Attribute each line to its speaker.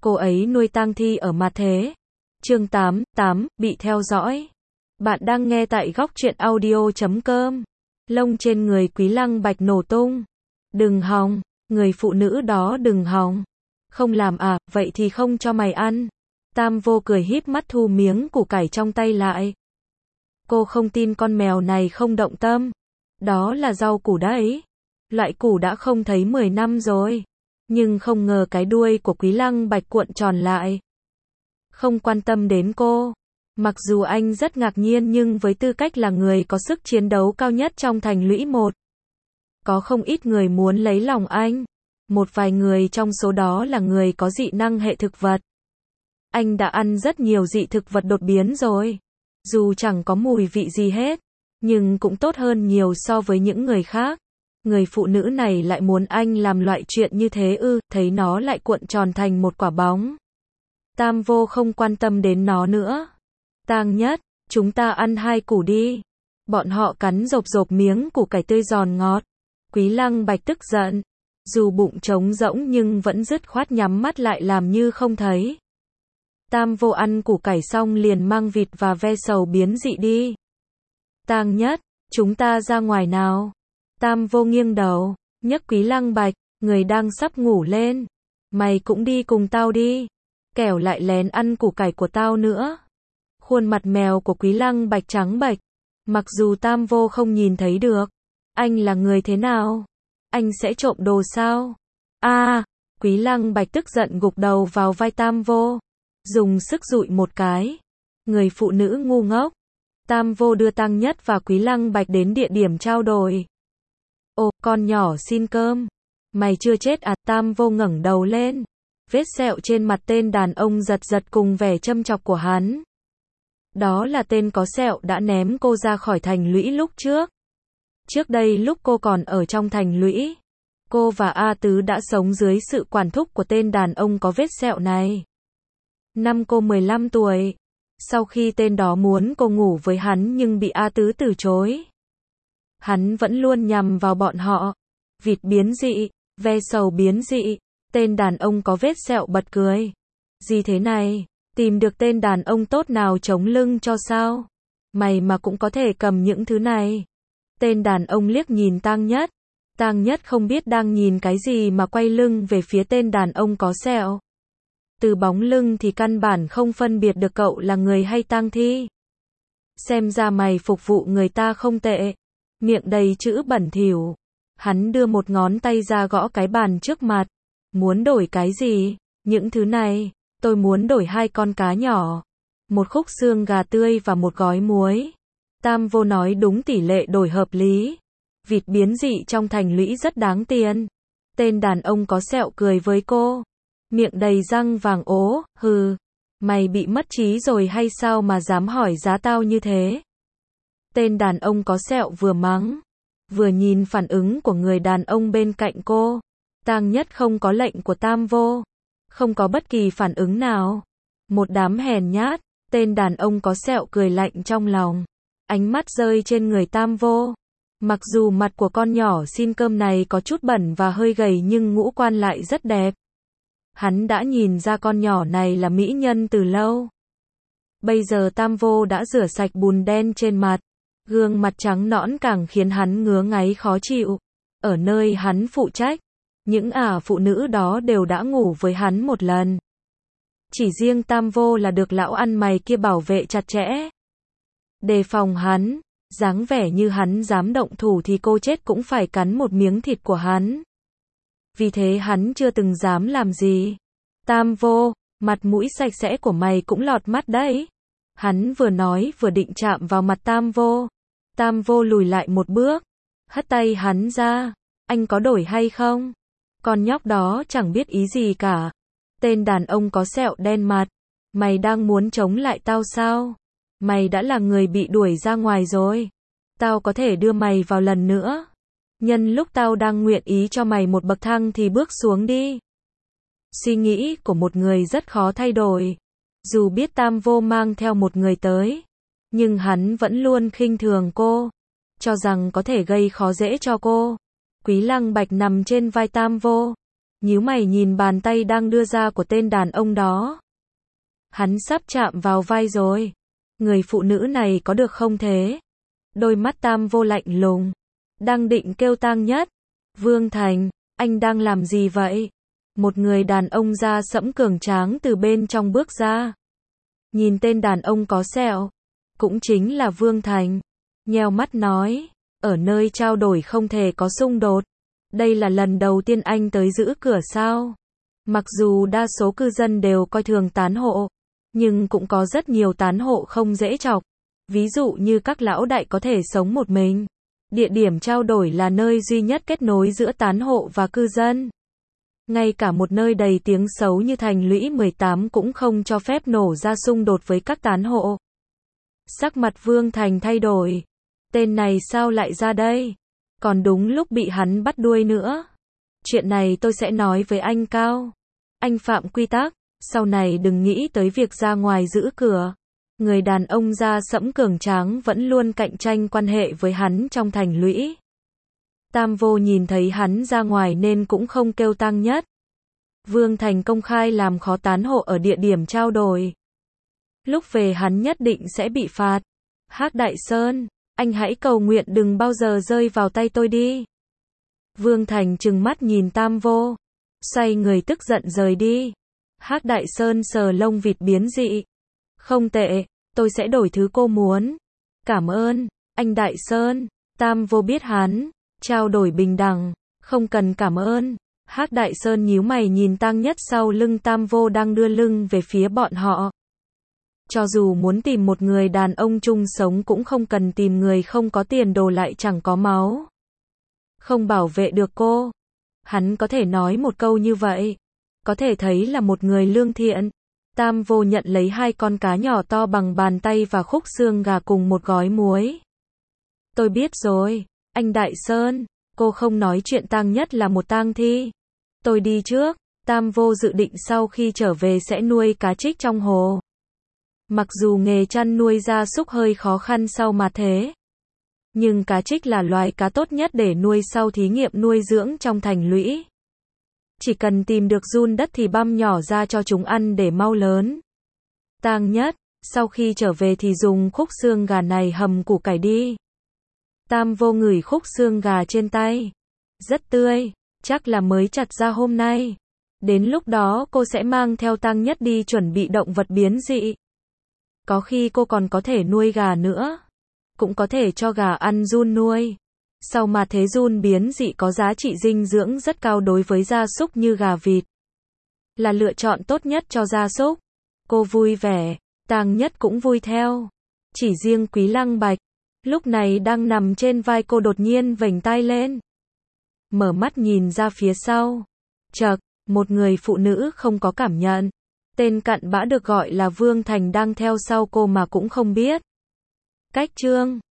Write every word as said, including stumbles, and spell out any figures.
Speaker 1: cô ấy nuôi tang thi ở mặt thế. Chương tám, tám, bị theo dõi. Bạn đang nghe tại góc truyện audio chấm com. Lông trên người Quý Lăng Bạch nổ tung. Đừng hòng, người phụ nữ đó đừng hòng. Không làm à, vậy thì không cho mày ăn. Tam Vô cười híp mắt thu miếng củ cải trong tay lại. Cô không tin con mèo này không động tâm. Đó là rau củ đấy. Loại củ đã không thấy mười năm rồi. Nhưng không ngờ cái đuôi của Quý Lăng Bạch cuộn tròn lại. Không quan tâm đến cô. Mặc dù anh rất ngạc nhiên nhưng với tư cách là người có sức chiến đấu cao nhất trong thành lũy một. Có không ít người muốn lấy lòng anh. Một vài người trong số đó là người có dị năng hệ thực vật. Anh đã ăn rất nhiều dị thực vật đột biến rồi. Dù chẳng có mùi vị gì hết. Nhưng cũng tốt hơn nhiều so với những người khác. Người phụ nữ này lại muốn anh làm loại chuyện như thế ư, thấy nó lại cuộn tròn thành một quả bóng. Tam Vô không quan tâm đến nó nữa. Tang Nhất, chúng ta ăn hai củ đi. Bọn họ cắn rộp rộp miếng củ cải tươi giòn ngọt. Quý Lăng Bạch tức giận. Dù bụng trống rỗng nhưng vẫn dứt khoát nhắm mắt lại làm như không thấy. Tam Vô ăn củ cải xong liền mang vịt và ve sầu biến dị đi. Tang Nhất, chúng ta ra ngoài nào. Tam Vô nghiêng đầu, nhấc Quý Lăng Bạch, người đang sắp ngủ lên. Mày cũng đi cùng tao đi. Kẻo lại lén ăn củ cải của tao nữa. Khuôn mặt mèo của Quý Lăng Bạch trắng bệch. Mặc dù Tam Vô không nhìn thấy được. Anh là người thế nào? Anh sẽ trộm đồ sao? À, Quý Lăng Bạch tức giận gục đầu vào vai Tam Vô. Dùng sức dụi một cái. Người phụ nữ ngu ngốc. Tam Vô đưa Tang Nhất và Quý Lăng Bạch đến địa điểm trao đổi. Ồ, con nhỏ xin cơm. Mày chưa chết à? Tam Vô ngẩng đầu lên. Vết sẹo trên mặt tên đàn ông giật giật cùng vẻ châm chọc của hắn. Đó là tên có sẹo đã ném cô ra khỏi thành lũy lúc trước. Trước đây lúc cô còn ở trong thành lũy, cô và A Tứ đã sống dưới sự quản thúc của tên đàn ông có vết sẹo này. Năm cô mười lăm tuổi. Sau khi tên đó muốn cô ngủ với hắn nhưng bị A Tứ từ chối. Hắn vẫn luôn nhằm vào bọn họ. Vịt biến dị, ve sầu biến dị. Tên đàn ông có vết sẹo bật cười. Gì thế này? Tìm được tên đàn ông tốt nào chống lưng cho sao? Mày mà cũng có thể cầm những thứ này. Tên đàn ông liếc nhìn Tang Nhất. Tang Nhất không biết đang nhìn cái gì mà quay lưng về phía tên đàn ông có sẹo. Từ bóng lưng thì căn bản không phân biệt được cậu là người hay tang thi. Xem ra mày phục vụ người ta không tệ. Miệng đầy chữ bẩn thỉu. Hắn đưa một ngón tay ra gõ cái bàn trước mặt. Muốn đổi cái gì? Những thứ này. Tôi muốn đổi hai con cá nhỏ. Một khúc xương gà tươi và một gói muối. Tam Vô nói đúng tỷ lệ đổi hợp lý. Vịt biến dị trong thành lũy rất đáng tiền. Tên đàn ông có sẹo cười với cô. Miệng đầy răng vàng ố, hừ. Mày bị mất trí rồi hay sao mà dám hỏi giá tao như thế? Tên đàn ông có sẹo vừa mắng, vừa nhìn phản ứng của người đàn ông bên cạnh cô. Tang Nhất không có lệnh của Tam Vô. Không có bất kỳ phản ứng nào. Một đám hèn nhát. Tên đàn ông có sẹo cười lạnh trong lòng. Ánh mắt rơi trên người Tam Vô. Mặc dù mặt của con nhỏ xin cơm này có chút bẩn và hơi gầy nhưng ngũ quan lại rất đẹp. Hắn đã nhìn ra con nhỏ này là mỹ nhân từ lâu. Bây giờ Tam Vô đã rửa sạch bùn đen trên mặt. Gương mặt trắng nõn càng khiến hắn ngứa ngáy khó chịu. Ở nơi hắn phụ trách, những ả phụ nữ đó đều đã ngủ với hắn một lần. Chỉ riêng Tam Vô là được lão ăn mày kia bảo vệ chặt chẽ. Đề phòng hắn, dáng vẻ như hắn dám động thủ thì cô chết cũng phải cắn một miếng thịt của hắn. Vì thế hắn chưa từng dám làm gì. Tam Vô, mặt mũi sạch sẽ của mày cũng lọt mắt đấy. Hắn vừa nói vừa định chạm vào mặt Tam Vô. Tam Vô lùi lại một bước, hất tay hắn ra. Anh có đổi hay không? Con nhóc đó chẳng biết ý gì cả. Tên đàn ông có sẹo đen mặt. Mày đang muốn chống lại tao sao? Mày đã là người bị đuổi ra ngoài rồi. Tao có thể đưa mày vào lần nữa. Nhân lúc tao đang nguyện ý cho mày một bậc thang thì bước xuống đi. Suy nghĩ của một người rất khó thay đổi. Dù biết Tam Vô mang theo một người tới, nhưng hắn vẫn luôn khinh thường cô, cho rằng có thể gây khó dễ cho cô. Quý Lăng Bạch nằm trên vai Tam Vô, nhíu mày nhìn bàn tay đang đưa ra của tên đàn ông đó. Hắn sắp chạm vào vai rồi. Người phụ nữ này có được không thế? Đôi mắt Tam Vô lạnh lùng. Đang định kêu Tang Nhất. Vương Thành, anh đang làm gì vậy? Một người đàn ông da sẫm cường tráng từ bên trong bước ra. Nhìn tên đàn ông có sẹo. Cũng chính là Vương Thành. Nheo mắt nói. Ở nơi trao đổi không thể có xung đột. Đây là lần đầu tiên anh tới giữ cửa sao? Mặc dù đa số cư dân đều coi thường tán hộ. Nhưng cũng có rất nhiều tán hộ không dễ chọc. Ví dụ như các lão đại có thể sống một mình. Địa điểm trao đổi là nơi duy nhất kết nối giữa tán hộ và cư dân. Ngay cả một nơi đầy tiếng xấu như thành lũy mười tám cũng không cho phép nổ ra xung đột với các tán hộ. Sắc mặt Vương Thành thay đổi. Tên này sao lại ra đây? Còn đúng lúc bị hắn bắt đuôi nữa. Chuyện này tôi sẽ nói với anh Cao. Anh phạm quy tắc, sau này đừng nghĩ tới việc ra ngoài giữ cửa. Người đàn ông da sẫm cường tráng vẫn luôn cạnh tranh quan hệ với hắn trong thành lũy. Tam Vô nhìn thấy hắn ra ngoài nên cũng không kêu Tang Nhất. Vương Thành công khai làm khó tán hộ ở địa điểm trao đổi. Lúc về hắn nhất định sẽ bị phạt. Hắc Đại Sơn, anh hãy cầu nguyện đừng bao giờ rơi vào tay tôi đi. Vương Thành trừng mắt nhìn Tam Vô. Xoay người tức giận rời đi. Hắc Đại Sơn sờ lông vịt biến dị. Không tệ, tôi sẽ đổi thứ cô muốn. Cảm ơn, anh Đại Sơn. Tam Vô biết hắn. Trao đổi bình đẳng. Không cần cảm ơn. Hắc Đại Sơn nhíu mày nhìn Tang Nhất sau lưng Tam Vô đang đưa lưng về phía bọn họ. Cho dù muốn tìm một người đàn ông chung sống cũng không cần tìm người không có tiền đồ lại chẳng có máu. Không bảo vệ được cô. Hắn có thể nói một câu như vậy. Có thể thấy là một người lương thiện. Tam Vô nhận lấy hai con cá nhỏ to bằng bàn tay và khúc xương gà cùng một gói muối. Tôi biết rồi, anh Đại Sơn, cô không nói chuyện Tang Nhất là một tang thi. Tôi đi trước. Tam Vô dự định sau khi trở về sẽ nuôi cá trích trong hồ. Mặc dù nghề chăn nuôi gia súc hơi khó khăn sau mà thế. Nhưng cá trích là loài cá tốt nhất để nuôi sau thí nghiệm nuôi dưỡng trong thành lũy. Chỉ cần tìm được giun đất thì băm nhỏ ra cho chúng ăn để mau lớn. Tang Nhất, sau khi trở về thì dùng khúc xương gà này hầm củ cải đi. Tam Vô ngửi khúc xương gà trên tay. Rất tươi, chắc là mới chặt ra hôm nay. Đến lúc đó cô sẽ mang theo Tang Nhất đi chuẩn bị động vật biến dị. Có khi cô còn có thể nuôi gà nữa. Cũng có thể cho gà ăn giun nuôi. Sau mà thế giun biến dị có giá trị dinh dưỡng rất cao đối với gia súc như gà vịt. Là lựa chọn tốt nhất cho gia súc. Cô vui vẻ, Tang Nhất cũng vui theo. Chỉ riêng Quý Lăng Bạch, lúc này đang nằm trên vai cô đột nhiên vểnh tai lên. Mở mắt nhìn ra phía sau. Chậc, một người phụ nữ không có cảm nhận. Tên cặn bã được gọi là Vương Thành đang theo sau cô mà cũng không biết. Cách chương